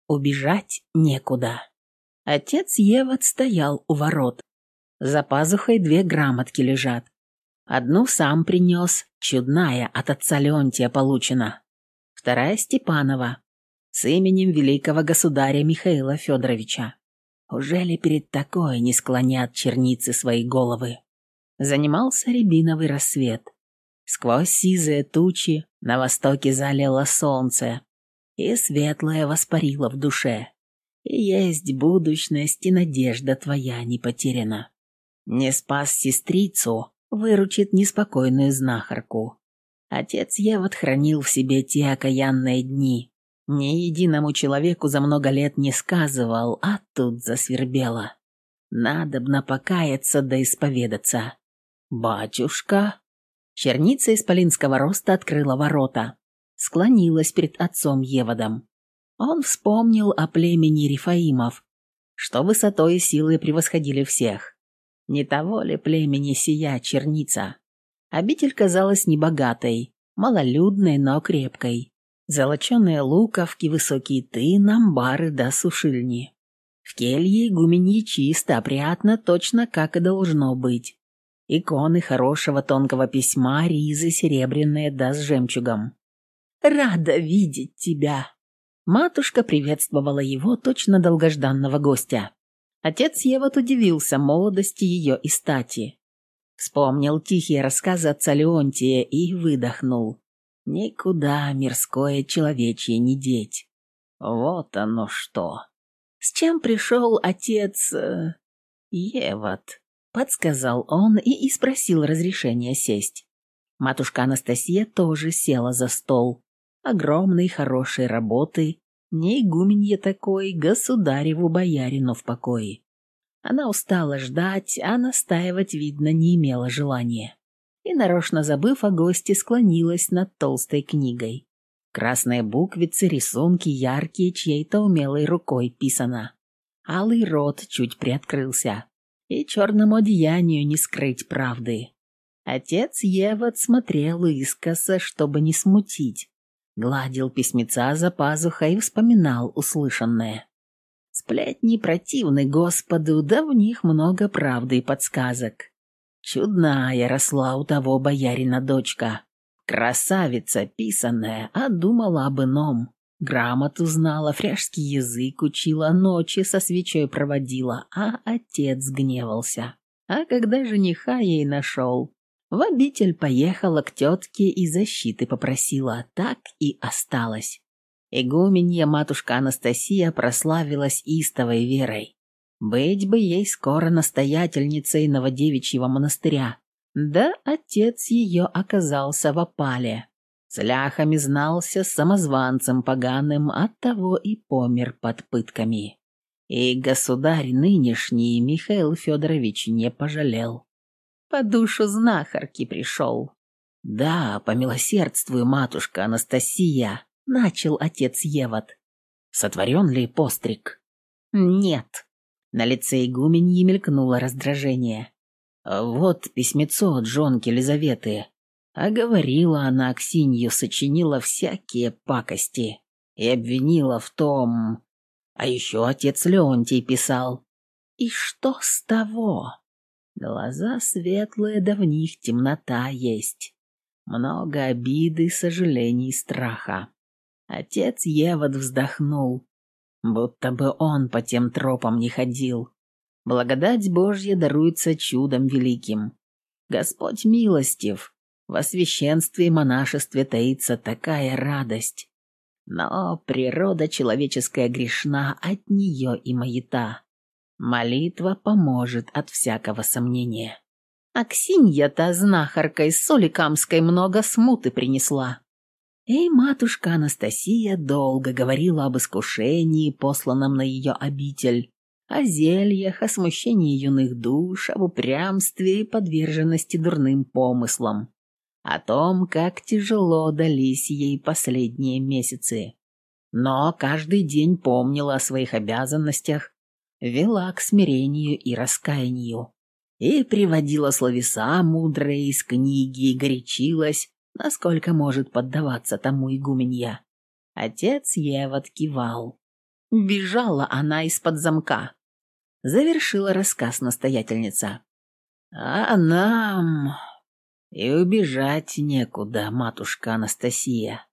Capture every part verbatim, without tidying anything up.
убежать некуда. Отец Евод стоял у ворот. За пазухой две грамотки лежат. Одну сам принес, чудная, от отца Леонтия получена. Вторая Степанова, с именем великого государя Михаила Федоровича. Ужели перед такой не склонят черницы свои головы? Занимался рябиновый рассвет. Сквозь сизые тучи на востоке залило солнце, и светлое воспарило в душе. И есть будущность, и надежда твоя не потеряна. Не спас сестрицу, выручит неспокойную знахарку. Отец Евод хранил в себе те окаянные дни. Ни единому человеку за много лет не сказывал, а тут засвербело. Надобно покаяться да исповедаться. «Батюшка!» Черница исполинского роста открыла ворота. Склонилась перед отцом Еводом. Он вспомнил о племени Рифаимов, что высотой и силой превосходили всех. Не того ли племени сия черница? Обитель казалась небогатой, малолюдной, но крепкой. Золоченые луковки, высокие тын, амбары да сушильни. В келье игуменьи чисто, опрятно, точно как и должно быть. Иконы хорошего тонкого письма, ризы серебряные да с жемчугом. «Рада видеть тебя!» Матушка приветствовала его, точно долгожданного гостя. Отец Евод удивился молодости ее и стати. Вспомнил тихие рассказы отца Леонтия и выдохнул. Никуда мирское человечье не деть. Вот оно что. С чем пришел отец... Э, Евод, подсказал он и, и спросил разрешения сесть. Матушка Анастасия тоже села за стол. Огромной хорошей работы, не игуменье такой, государеву боярину в покое. Она устала ждать, а настаивать, видно, не имела желания. И, нарочно забыв о госте, склонилась над толстой книгой. Красные буквицы, рисунки яркие, чьей-то умелой рукой писано. Алый рот чуть приоткрылся, и черному одеянию не скрыть правды. Отец Евод смотрел искоса, чтобы не смутить. Гладил письмеца за пазухой и вспоминал услышанное. Сплетни противны Господу, да в них много правды и подсказок. Чудная росла у того боярина дочка. Красавица писаная, а думала об ином. Грамоту знала, фряжский язык учила, ночи со свечой проводила, а отец гневался. А когда жениха ей нашел, в обитель поехала к тетке и защиты попросила, так и осталась. Игуменья матушка Анастасия прославилась истовой верой. Быть бы ей скоро настоятельницей Новодевичьего монастыря. Да отец ее оказался в опале. С ляхами знался, с самозванцем поганым, оттого и помер под пытками. И государь нынешний Михаил Федорович не пожалел. По душу знахарки пришел. «Да, помилосердствуй, матушка Анастасия», — начал отец Евод. «Сотворен ли постриг?» «Нет». На лице игуменьи мелькнуло раздражение. «Вот письмецо от жонки Лизаветы. А говорила она, Аксинью сочинила всякие пакости и обвинила в том... А еще отец Леонтий писал. И что с того? Глаза светлые, да в них темнота есть. Много обиды, сожалений, страха». Отец Евод вздохнул, будто бы он по тем тропам не ходил. Благодать Божья даруется чудом великим. Господь милостив, во священстве и монашестве таится такая радость. Но природа человеческая грешна, от нее и маята. Молитва поможет от всякого сомнения. Аксинья-то знахаркой с Соликамской много смуты принесла. И матушка Анастасия долго говорила об искушении, посланном на ее обитель, о зельях, о смущении юных душ, об упрямстве и подверженности дурным помыслам, о том, как тяжело дались ей последние месяцы. Но каждый день помнила о своих обязанностях, вела к смирению и раскаянию, и приводила словеса мудрые из книги и горячилась, насколько может поддаваться тому игуменья. Отец Евод кивал. Бежала она из-под замка. Завершила рассказ настоятельница. А нам и убежать некуда, матушка Анастасия,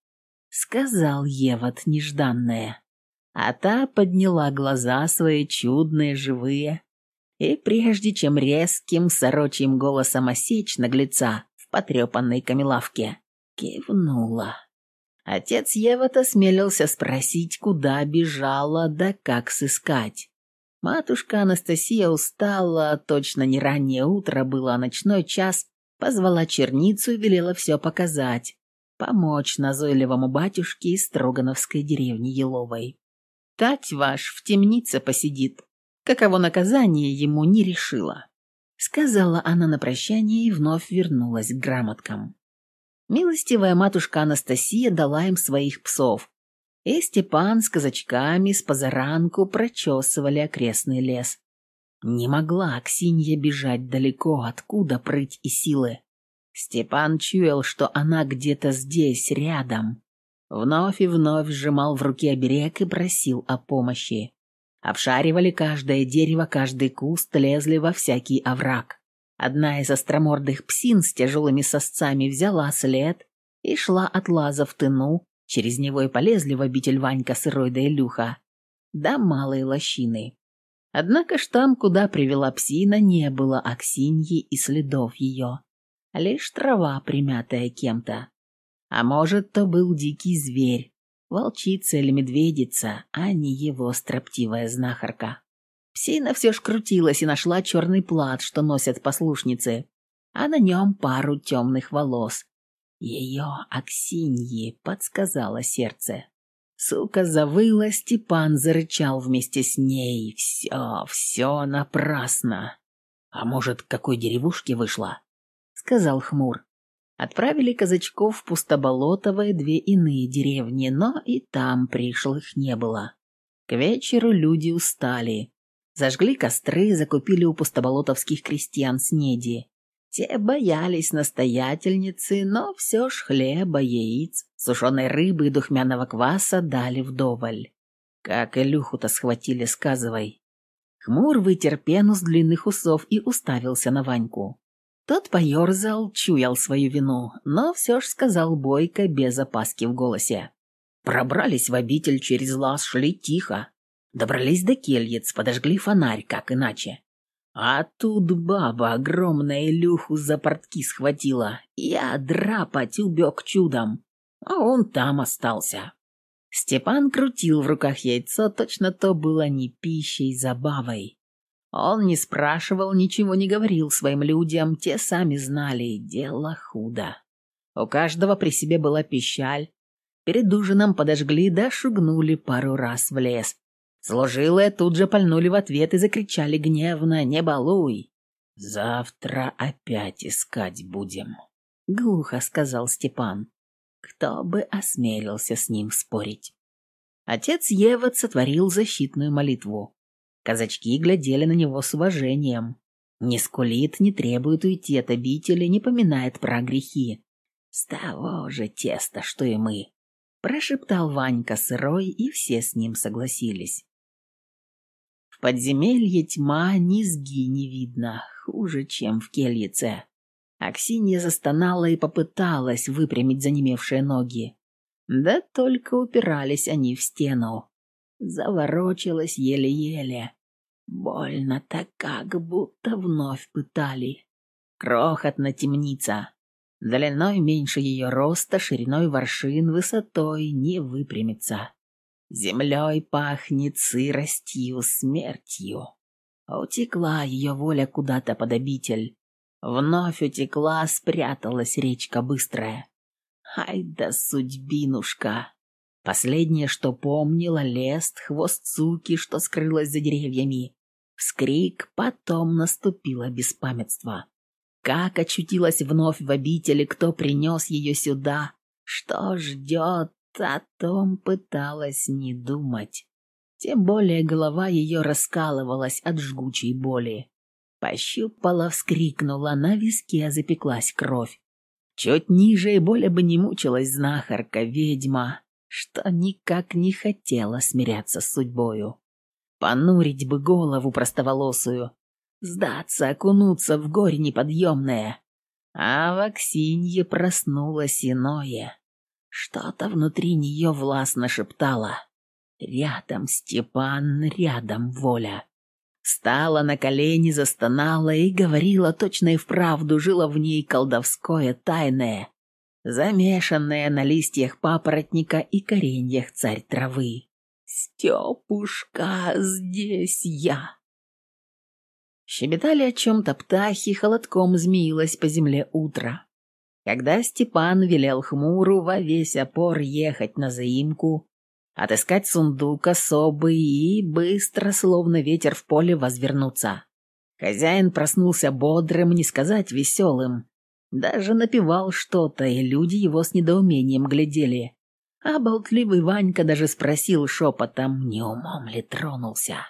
сказал Еват нежданное. А та подняла глаза свои чудные, живые, и прежде чем резким сорочьим голосом осечь наглеца в потрепанной камелавке, кивнула. Отец Еват осмелился спросить, куда бежала, да как сыскать. Матушка Анастасия устала, точно не раннее утро было, а ночной час, позвала черницу и велела все показать, помочь назойливому батюшке из Строгановской деревни Еловой. Тать ваш в темнице посидит, каково наказание ему не решила, сказала она на прощание и вновь вернулась к грамоткам. Милостивая матушка Анастасия дала им своих псов, и Степан с казачками с позаранку прочесывали окрестный лес. Не могла Аксинья бежать далеко, откуда прыть и силы. Степан чуял, что она где-то здесь, рядом. Вновь и вновь сжимал в руке оберег и просил о помощи. Обшаривали каждое дерево, каждый куст, лезли во всякий овраг. Одна из остромордых псин с тяжелыми сосцами взяла след и шла от лаза в тыну, через него и полезли в обитель Ванька с Ирой да Илюха, до малой лощины. Однако ж там, куда привела псина, не было Аксиньи и следов ее, лишь трава, примятая кем-то. А может, то был дикий зверь, волчица или медведица, а не его строптивая знахарка. Псина все ж крутилась и нашла черный плат, что носят послушницы, а на нем пару темных волос. Ее Аксиньи, подсказало сердце. Сука завыла, Степан зарычал вместе с ней. Все, все напрасно. А может, к какой деревушке вышла? Сказал хмур. Отправили казачков в Пустоболотово и две иные деревни, но и там пришлых не было. К вечеру люди устали. Зажгли костры, закупили у пустоболотовских крестьян снеди. Те боялись настоятельницы, но все ж хлеба, яиц, сушеной рыбы и духмяного кваса дали вдоволь. Как Илюху-то схватили, сказывай. Хмур вытер пену с длинных усов и уставился на Ваньку. Тот поерзал, чуял свою вину, но все ж сказал бойко, без опаски в голосе. Пробрались в обитель через лаз, шли тихо. Добрались до кельец, подожгли фонарь, как иначе. А тут баба огромная Илюху за портки схватила. Я драпать убег чудом, а он там остался. Степан крутил в руках яйцо, точно то было не пищей, забавой. Он не спрашивал, ничего не говорил своим людям, те сами знали, дело худо. У каждого при себе была пищаль. Перед ужином подожгли да шугнули пару раз в лес. Служилые тут же пальнули в ответ и закричали гневно: «Не балуй! Завтра опять искать будем», — глухо сказал Степан. Кто бы осмелился с ним спорить. Отец Еват сотворил защитную молитву. Казачки глядели на него с уважением. Не скулит, не требует уйти от обители, не поминает про грехи. «С того же теста, что и мы», — прошептал Ванька сырой, и все с ним согласились. В подземелье тьма, низги не видно, хуже, чем в кельице. Аксинья застонала и попыталась выпрямить занемевшие ноги. Да только упирались они в стену. Заворочилась еле-еле. Больно-то как, будто вновь пытали. Крохотна темница. Длиной меньше ее роста, шириной воршин, высотой не выпрямится. Землей пахнет, сыростью, смертью. Утекла ее воля куда-то под обитель. Вновь утекла, спряталась речка быстрая. Ай да судьбинушка! Последнее, что помнила, лест, хвост суки, что скрылась за деревьями. Вскрик, потом наступило беспамятство. Как очутилась вновь в обители, кто принес ее сюда, что ждет, о том пыталась не думать. Тем более голова ее раскалывалась от жгучей боли. Пощупала, вскрикнула, на виске запеклась кровь. Чуть ниже и более бы не мучилась знахарка, ведьма. что никак не хотела смиряться с судьбою. Понурить бы голову простоволосую, сдаться, окунуться в горе неподъемное. А в Аксинье проснулось иное. Что-то внутри нее властно шептало: «Рядом Степан, рядом воля». Стала на колени, застонала и говорила, точно и вправду жило в ней колдовское тайное, замешанное на листьях папоротника и кореньях царь травы. «Степушка, здесь я!» Щебетали о чем-то птахи, холодком змеилось по земле утро. Когда Степан велел хмуру во весь опор ехать на заимку, отыскать сундук особый и быстро, словно ветер в поле, возвернуться. Хозяин проснулся бодрым, не сказать веселым. Даже напевал что-то, и люди его с недоумением глядели. А болтливый Ванька даже спросил шепотом, не умом ли тронулся.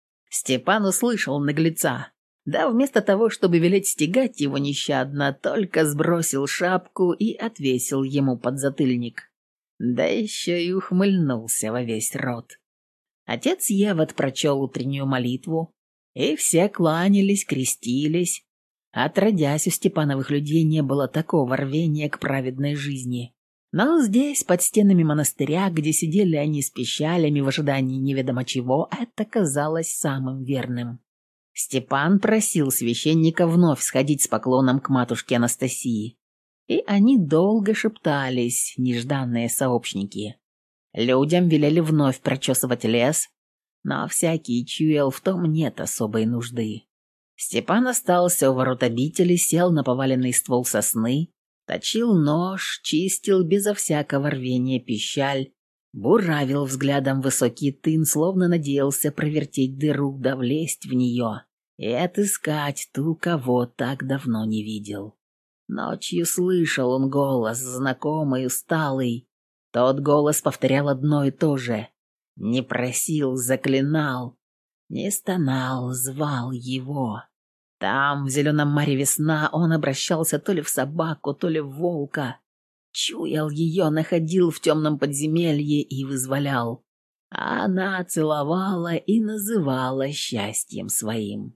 Степан услышал наглеца. Да вместо того, чтобы велеть стегать его нещадно, только сбросил шапку и отвесил ему подзатыльник. Да еще и ухмыльнулся во весь рот. Отец Евод прочел утреннюю молитву, и все кланялись, крестились. Отродясь, у Степановых людей не было такого рвения к праведной жизни. Но здесь, под стенами монастыря, где сидели они с пищалями в ожидании неведомо чего, это казалось самым верным. Степан просил священника вновь сходить с поклоном к матушке Анастасии. И они долго шептались, нежданные сообщники. Людям велели вновь прочесывать лес, но всякий чуял, в том нет особой нужды. Степан остался у ворот обители, сел на поваленный ствол сосны, точил нож, чистил безо всякого рвения пищаль, буравил взглядом высокий тын, словно надеялся провертеть дыру да влезть в нее и отыскать ту, кого так давно не видел. Ночью слышал он голос, знакомый, усталый. Тот голос повторял одно и то же. Не просил, заклинал, не стонал, звал его. Там, в зеленом мареве сна, он обращался то ли в собаку, то ли в волка. Чуял ее, находил в темном подземелье и вызволял. А она целовала и называла счастьем своим.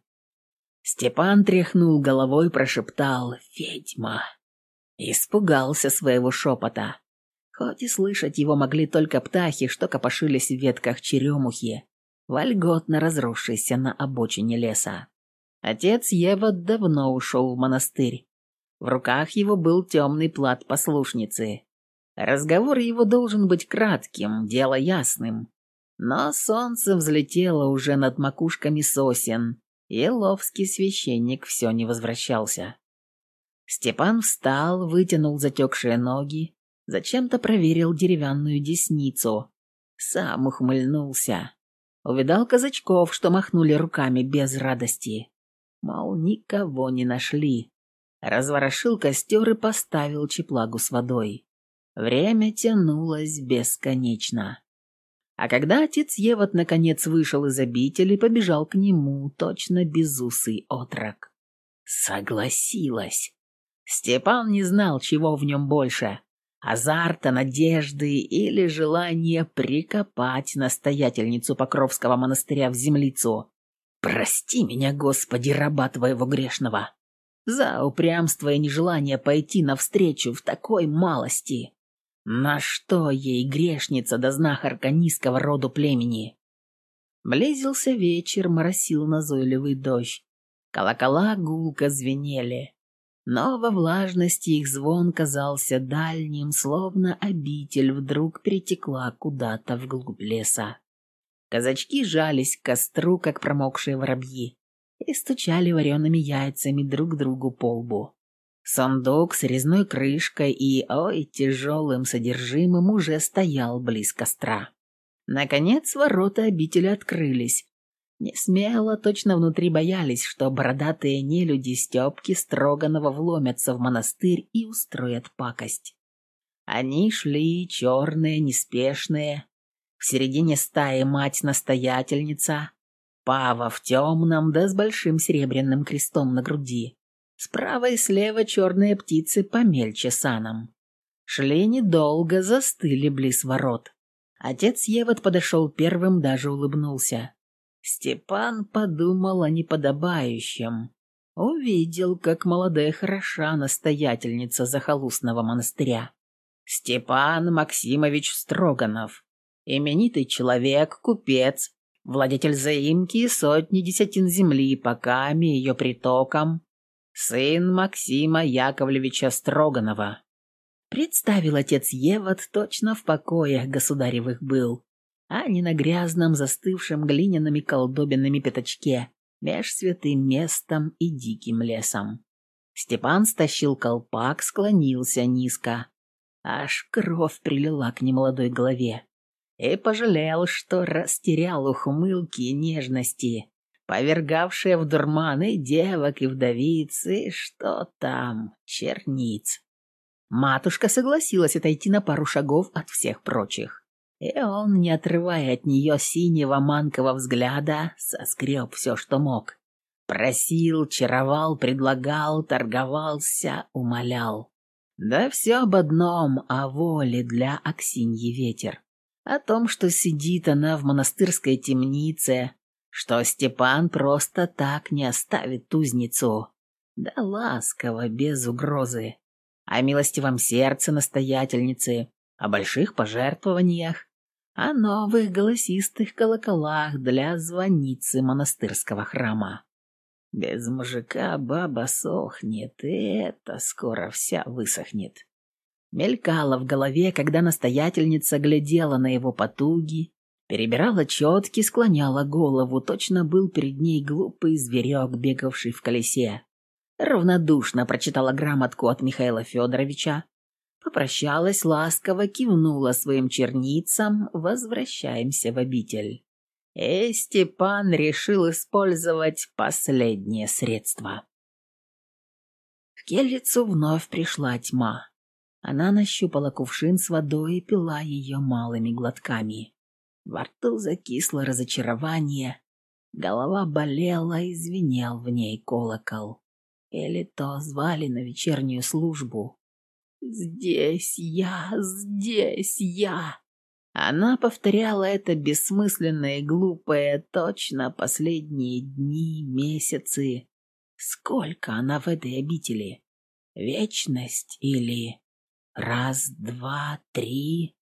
Степан тряхнул головой, прошептал «Ведьма!». Испугался своего шепота. Хоть и слышать его могли только птахи, что копошились в ветках черемухи, вольготно разросшейся на обочине леса. Отец Евод давно ушел в монастырь. В руках его был темный плат послушницы. Разговор его должен быть кратким, дело ясным. Но солнце взлетело уже над макушками сосен, и ловский священник все не возвращался. Степан встал, вытянул затекшие ноги, зачем-то проверил деревянную десницу. Сам ухмыльнулся. Увидал казачков, что махнули руками без радости. Мол, никого не нашли. Разворошил костер и поставил чеплагу с водой. Время тянулось бесконечно. А когда отец Евод наконец вышел из обители, побежал к нему, точно безусый отрок. Согласилась. Степан не знал, чего в нем больше — азарта, надежды или желание прикопать настоятельницу Покровского монастыря в землицу. «Прости меня, Господи, раба твоего грешного, за упрямство и нежелание пойти навстречу в такой малости. На что ей грешница да знахарка низкого роду племени?» Близился вечер, моросил назойливый дождь. Колокола гулко звенели, но во влажности их звон казался дальним, словно обитель вдруг перетекла куда-то вглубь леса. Казачки жались к костру, как промокшие воробьи, и стучали вареными яйцами друг другу по лбу. Сундук с резной крышкой и, ой, тяжелым содержимым уже стоял близ костра. Наконец ворота обители открылись. Не смело, точно внутри боялись, что бородатые нелюди Степки Строганова вломятся в монастырь и устроят пакость. Они шли черные, неспешные. В середине стаи мать-настоятельница, Пава в темном, да с большим серебряным крестом на груди. Справа и слева черные птицы помельче саном. Шли недолго, застыли близ ворот. Отец Евод подошел первым, даже улыбнулся. Степан подумал о неподобающем. Увидел, как молодая хороша настоятельница захолустного монастыря. Степан Максимович Строганов. Именитый человек, купец, владетель заимки и сотни десятин земли по Каме и ее притокам, сын Максима Яковлевича Строганова. Представил отец Евод, точно в покоях государевых был, а не на грязном, застывшем глиняными колдобинами пятачке, меж святым местом и диким лесом. Степан стащил колпак, склонился низко. Аж кровь прилила к немолодой голове. И пожалел, что растерял ухмылки и нежности, повергавшие в дурман и девок, и вдовиц, и что там, черниц. Матушка согласилась отойти на пару шагов от всех прочих. И он, не отрывая от нее синего манкого взгляда, соскреб все, что мог. Просил, чаровал, предлагал, торговался, умолял. Да все об одном, о воле для Аксиньи ветер. О том, что сидит она в монастырской темнице, что Степан просто так не оставит узницу. Да ласково, без угрозы. О милостивом сердце настоятельницы, о больших пожертвованиях, о новых голосистых колоколах для звонницы монастырского храма. Без мужика баба сохнет, и это скоро вся высохнет. Мелькало в голове, когда настоятельница глядела на его потуги, перебирала четки, склоняла голову, точно был перед ней глупый зверек, бегавший в колесе. Равнодушно прочитала грамотку от Михаила Федоровича, попрощалась ласково, кивнула своим черницам, возвращаемся в обитель. И Степан решил использовать последнее средство. В келицу вновь пришла тьма. Она нащупала кувшин с водой и пила ее малыми глотками. Во рту закисло разочарование, голова болела и звенел в ней колокол. Или то звали на вечернюю службу. «Здесь я, здесь я!» Она повторяла это бессмысленное и глупое точно последние дни, месяцы. Сколько она в этой обители? Вечность или... Раз, два, три,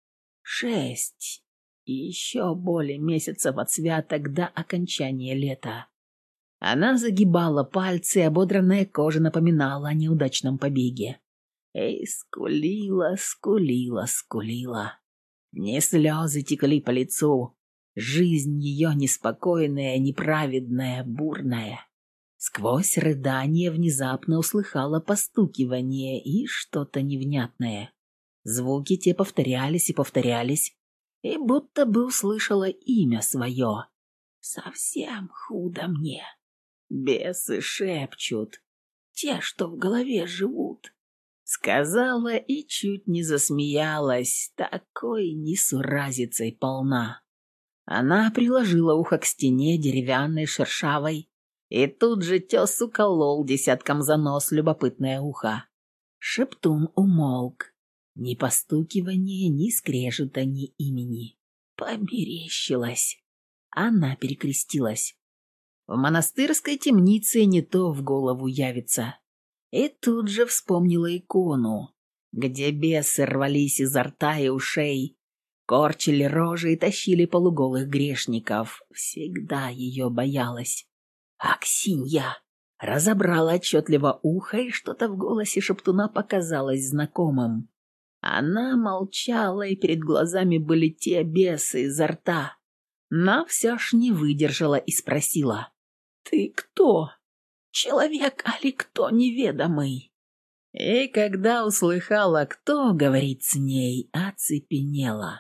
шесть. И еще более месяцев от святок до окончания лета. Она загибала пальцы, ободранная кожа напоминала о неудачном побеге. И скулила, скулила, скулила. Не слезы текли по лицу. Жизнь ее неспокойная, неправедная, бурная. Сквозь рыдание внезапно услыхала постукивание и что-то невнятное. Звуки те повторялись и повторялись, и будто бы услышала имя свое. «Совсем худо мне. Бесы шепчут, те, что в голове живут». Сказала и чуть не засмеялась, такой несуразицей полна. Она приложила ухо к стене деревянной, шершавой, и тут же тес уколол десятком за нос любопытное ухо. Шептун умолк. Ни постукивания, ни скрежета, ни имени. Померещилась. Она перекрестилась. В монастырской темнице не то в голову явится. И тут же вспомнила икону, где бесы рвались изо рта и ушей, корчили рожи и тащили полуголых грешников. Всегда ее боялась. «Аксинья!» Разобрала отчетливо ухо, и что-то в голосе шептуна показалось знакомым. Она молчала, и перед глазами были те бесы изо рта. Но все ж не выдержала и спросила: «Ты кто? Человек, али кто неведомый?» И когда услыхала, кто говорит с ней, оцепенела.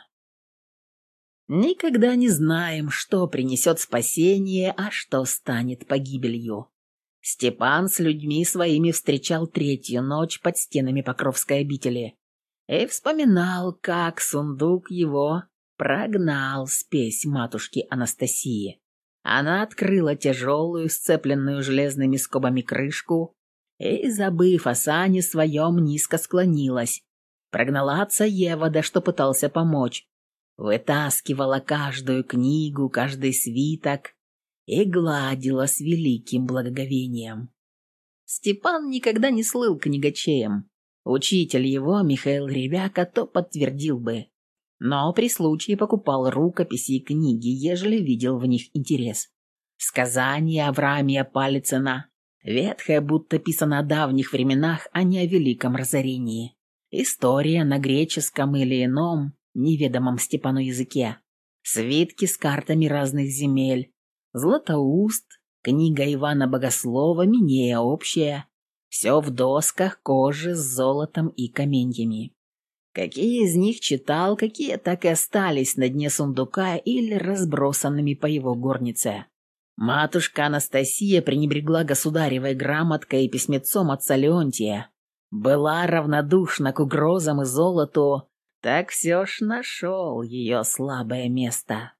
Никогда не знаем, что принесет спасение, а что станет погибелью. Степан с людьми своими встречал третью ночь под стенами Покровской обители и вспоминал, как сундук его прогнал спесь матушки Анастасии. Она открыла тяжелую, сцепленную железными скобами крышку и, забыв о сане своем, низко склонилась. Прогнала отца Евода, что пытался помочь. вытаскивала каждую книгу, каждый свиток и гладила с великим благоговением. Степан никогда не слыл книгачеем. Учитель его, Михаил Ревяка, то подтвердил бы. Но при случае покупал рукописи и книги, ежели видел в них интерес. Сказания Авраамия Палицына, ветхая, будто писано о давних временах, а не о великом разорении. История на греческом или ином, неведомом Степану языке. Свитки с картами разных земель. Златоуст, книга Ивана Богослова, Минея общая. Все в досках, коже, с золотом и каменьями. Какие из них читал, какие так и остались на дне сундука или разбросанными по его горнице. Матушка Анастасия пренебрегла государевой грамоткой и письмецом отца Леонтия. Была равнодушна к угрозам и золоту, так все ж нашел ее слабое место.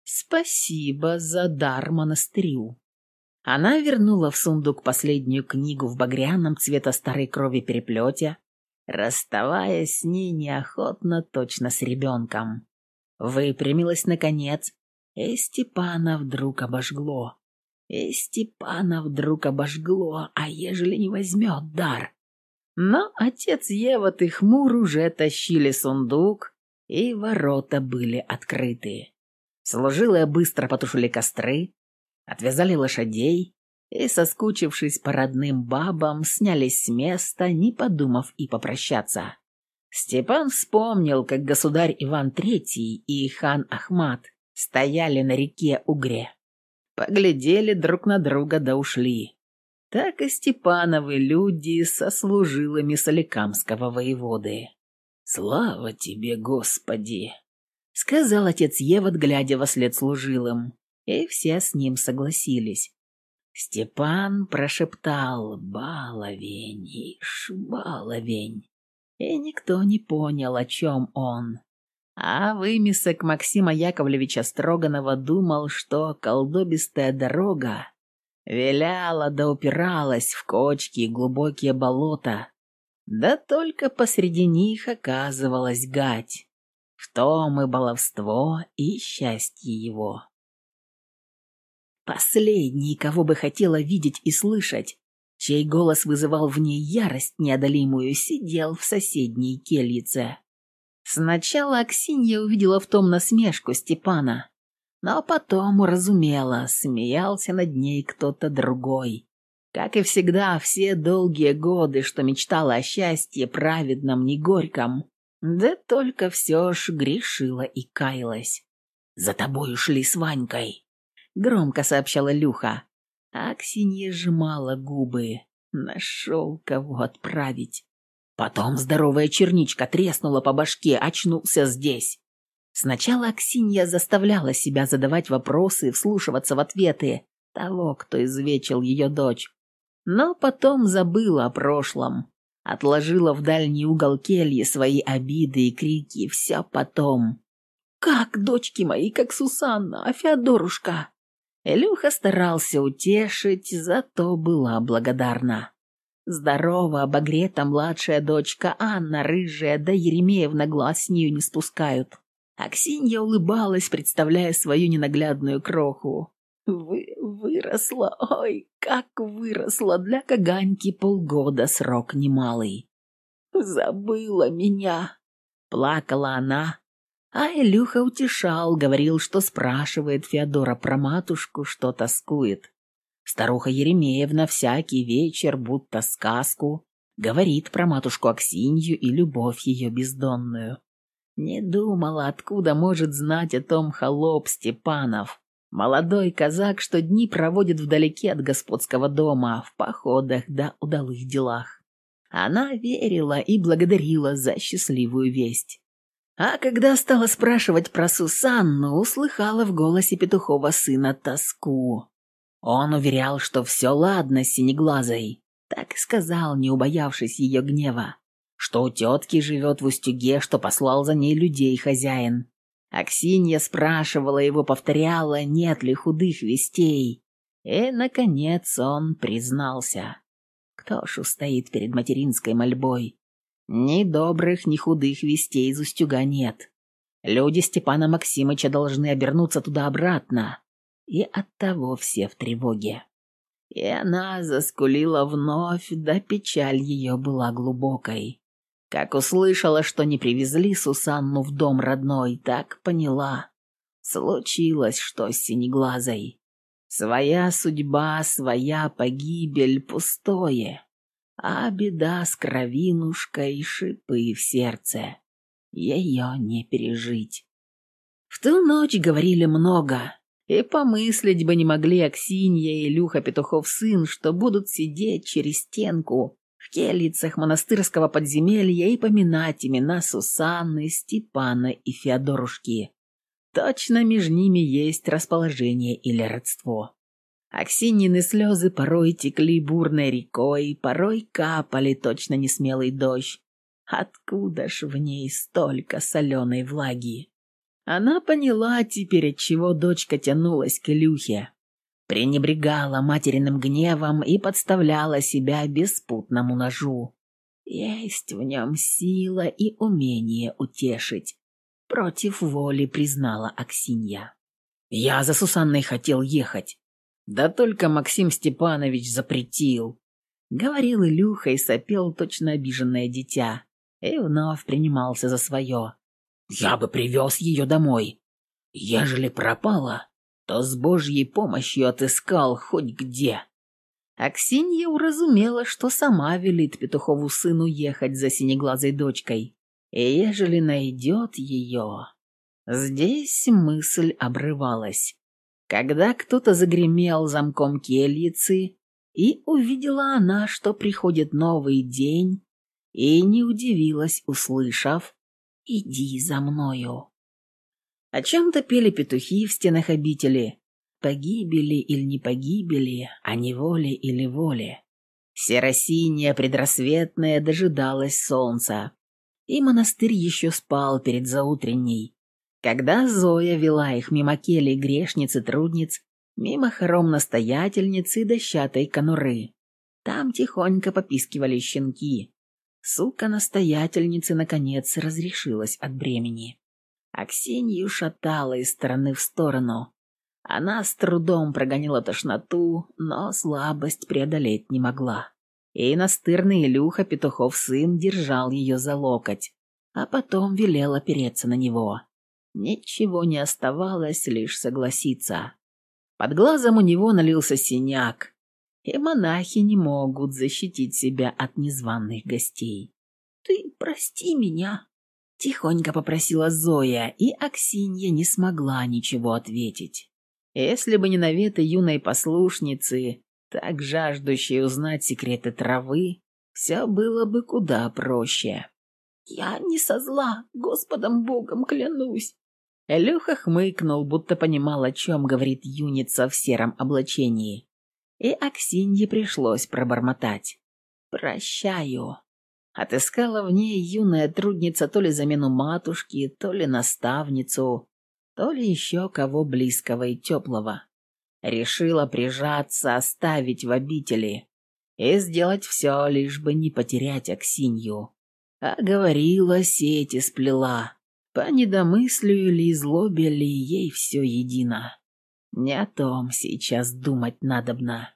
Спасибо за дар монастырю. Она вернула в сундук последнюю книгу в багряном цвета старой крови переплете, расставаясь с ней неохотно, точно с ребенком. Выпрямилась наконец, и Степана вдруг обожгло. И Степана вдруг обожгло, а ежели не возьмет дар? Но отец Евот и Хмур уже тащили сундук, и ворота были открыты. Служилые быстро потушили костры, отвязали лошадей и, соскучившись по родным бабам, снялись с места, не подумав и попрощаться. Степан вспомнил, как государь Иван Третий и хан Ахмат стояли на реке Угре. Поглядели друг на друга да ушли. Так и Степановы люди со служилыми соликамского воеводы. «Слава тебе, Господи!» — сказал отец Евот, глядя вослед служилым, и все с ним согласились. Степан прошептал «баловень, ишь, баловень», и никто не понял, о чем он. А вымесок Максима Яковлевича Строганова думал, что колдобистая дорога виляла да упиралась в кочки и глубокие болота, да только посреди них оказывалась гать. В том и баловство, и счастье его. Последний, кого бы хотела видеть и слышать, чей голос вызывал в ней ярость неодолимую, сидел в соседней кельице. Сначала Аксинья увидела в том насмешку Степана, но потом уразумела, смеялся над ней кто-то другой. Как и всегда, все долгие годы, что мечтала о счастье праведном, не горьком, да только все ж грешила и каялась. «За тобой ушли с Ванькой», — громко сообщала Люха. Аксинья сжимала губы. Нашел, кого отправить. Потом здоровая черничка треснула по башке, очнулся здесь. Сначала Аксинья заставляла себя задавать вопросы и вслушиваться в ответы того, кто извечил ее дочь. Но потом забыла о прошлом, отложила в дальний угол кельи свои обиды и крики. Все потом. «Как, дочки мои, как Сусанна, а Феодорушка?» Илюха старался утешить, зато была благодарна. Здорова, обогрета младшая дочка Анна, рыжая, да Еремеевна глаз с нее не спускают. Аксинья улыбалась, представляя свою ненаглядную кроху. Вы, выросла, ой, как выросла, для Каганьки полгода срок немалый. Забыла меня, плакала она, а Илюха утешал, говорил, что спрашивает Феодора про матушку, что тоскует. Старуха Еремеевна всякий вечер, будто сказку, говорит про матушку Аксинью и любовь ее бездонную. Не думала, откуда может знать о том холоп Степанов, молодой казак, что дни проводит вдалеке от господского дома, в походах да удалых делах. Она верила и благодарила за счастливую весть. А когда стала спрашивать про Сусанну, услыхала в голосе петухова сына тоску. Он уверял, что все ладно с синеглазой, так и сказал, не убоявшись ее гнева, что у тетки живет в Устюге, что послал за ней людей хозяин. Аксинья спрашивала его, повторяла, нет ли худых вестей. И, наконец, он признался. Кто ж устоит перед материнской мольбой? Ни добрых, ни худых вестей из Устюга нет. Люди Степана Максимыча должны обернуться туда-обратно. И оттого все в тревоге. И она заскулила вновь, да печаль ее была глубокой. Как услышала, что не привезли Сусанну в дом родной, так поняла. Случилось что с синеглазой. Своя судьба, своя погибель, пустое. А беда с кровинушкой, шипы в сердце. Ее не пережить. В ту ночь говорили много. И помыслить бы не могли Аксинья и Илюха Петухов сын, что будут сидеть через стенку в келицах монастырского подземелья и поминать имена Сусанны, Степана и Феодорушки. Точно между ними есть расположение или родство. Аксиньины слезы порой текли бурной рекой, порой капали точно несмелый дождь. Откуда ж в ней столько соленой влаги? Она поняла теперь, отчего дочка тянулась к Илюхе, пренебрегала материным гневом и подставляла себя беспутному ножу. Есть в нем сила и умение утешить. Против воли признала Аксинья. «Я за Сусанной хотел ехать. Да только Максим Степанович запретил», — говорил Илюха и сопел точно обиженное дитя, и вновь принимался за свое. «Я бы привез ее домой. Ежели пропала, то с Божьей помощью отыскал хоть где». Аксинья уразумела, что сама велит Петухову сыну ехать за синеглазой дочкой. И ежели найдет ее... Здесь мысль обрывалась, когда кто-то загремел замком кельицы, и увидела она, что приходит новый день, и не удивилась, услышав: «Иди за мною». О чем-то пели петухи в стенах обители. Погибели или не погибели, о неволе или воле. Серо-синяя предрассветная дожидалась солнца, и монастырь еще спал перед заутренней, когда Зоя вела их мимо келий грешниц и трудниц, мимо хором настоятельницы и дощатой конуры. Там тихонько попискивали щенки. Сука настоятельницы, наконец, разрешилась от бремени. Аксинью шатала из стороны в сторону. Она с трудом прогоняла тошноту, но слабость преодолеть не могла. И настырный Илюха Петухов сын держал ее за локоть, а потом велел опереться на него. Ничего не оставалось, лишь согласиться. Под глазом у него налился синяк, и монахи не могут защитить себя от незваных гостей. «Ты прости меня», — тихонько попросила Зоя, и Аксинья не смогла ничего ответить. Если бы не наветы юной послушницы, так жаждущей узнать секреты травы, все было бы куда проще. «Я не со зла, Господом Богом клянусь». Илюха хмыкнул, будто понимал, о чем говорит юница в сером облачении. И Аксинье пришлось пробормотать: «Прощаю». Отыскала в ней юная трудница то ли замену матушки, то ли наставницу, то ли еще кого близкого и теплого. Решила прижаться, оставить в обители и сделать все, лишь бы не потерять Аксинью. А говорила, сети сплела. По недомыслию ли, злобе ли, ей все едино. Не о том сейчас думать надобно.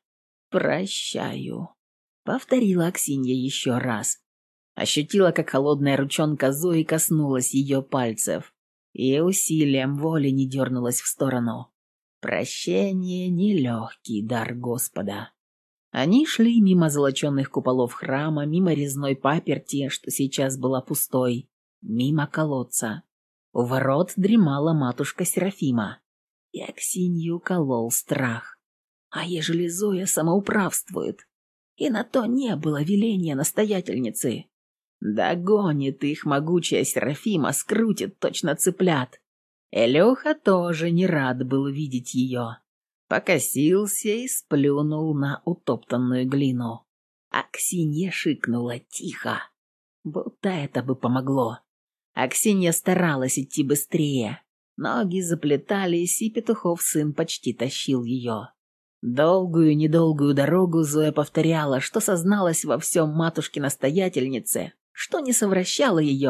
«Прощаю», — повторила Аксинья еще раз. Ощутила, как холодная ручонка Зои коснулась ее пальцев, и усилием воли не дернулась в сторону. Прощение — нелегкий дар Господа. Они шли мимо золоченных куполов храма, мимо резной паперти, что сейчас была пустой, мимо колодца. У ворот дремала матушка Серафима, и Аксинью колол страх. А ежели Зоя самоуправствует? И на то не было веления настоятельницы. Догонит их могучая Серафима, скрутит точно цыплят. Илюха тоже не рад был видеть ее. Покосился и сплюнул на утоптанную глину. Аксинья шикнула тихо, будто это бы помогло. Аксинья старалась идти быстрее. Ноги заплетались, и Петухов сын почти тащил ее. Долгую-недолгую дорогу Зоя повторяла, что созналась во всем матушке-настоятельнице, что не совращала ее,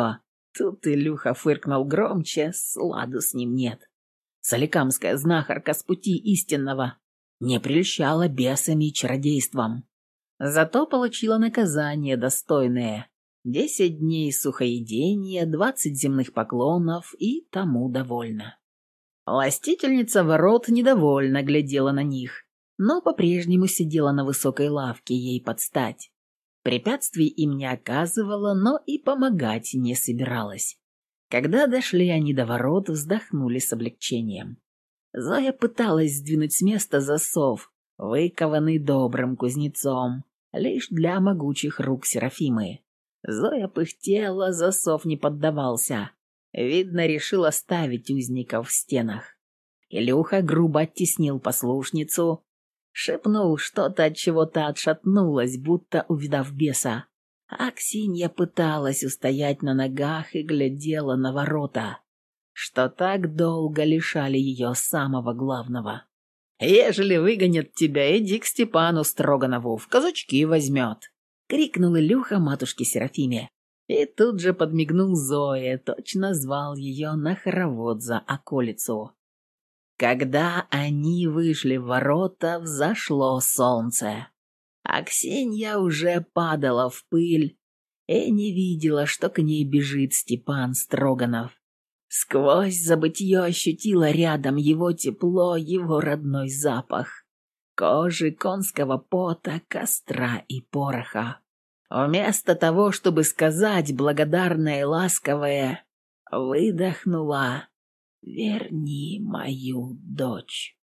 Тут Илюха фыркнул громче, сладу с ним нет. Соликамская знахарка с пути истинного не прельщала бесами и чародейством. Зато получила наказание достойное. Десять дней сухоедения, двадцать земных поклонов и тому довольно. Властительница ворот недовольно глядела на них, но по-прежнему сидела на высокой лавке ей подстать. Препятствий им не оказывала, но и помогать не собиралась. Когда дошли они до ворот, вздохнули с облегчением. Зоя пыталась сдвинуть с места засов, выкованный добрым кузнецом, лишь для могучих рук Серафимы. Зоя пыхтела, засов не поддавался. Видно, решил оставить узников в стенах. Илюха грубо оттеснил послушницу, шепнул что-то, от чего-то отшатнулась, будто увидав беса. А Аксинья пыталась устоять на ногах и глядела на ворота, что так долго лишали ее самого главного. «Ежели выгонят тебя, иди к Степану Строганову, в казачки возьмет!» — крикнул Илюха матушке Серафиме. И тут же подмигнул Зое, точно звал ее на хоровод за околицу. Когда они вышли в ворота, взошло солнце. Аксинья уже падала в пыль и не видела, что к ней бежит Степан Строганов. Сквозь забытье ощутила рядом его тепло, его родной запах кожи, конского пота, костра и пороха. Вместо того, чтобы сказать благодарное и ласковое, выдохнула: «Верни мою дочь».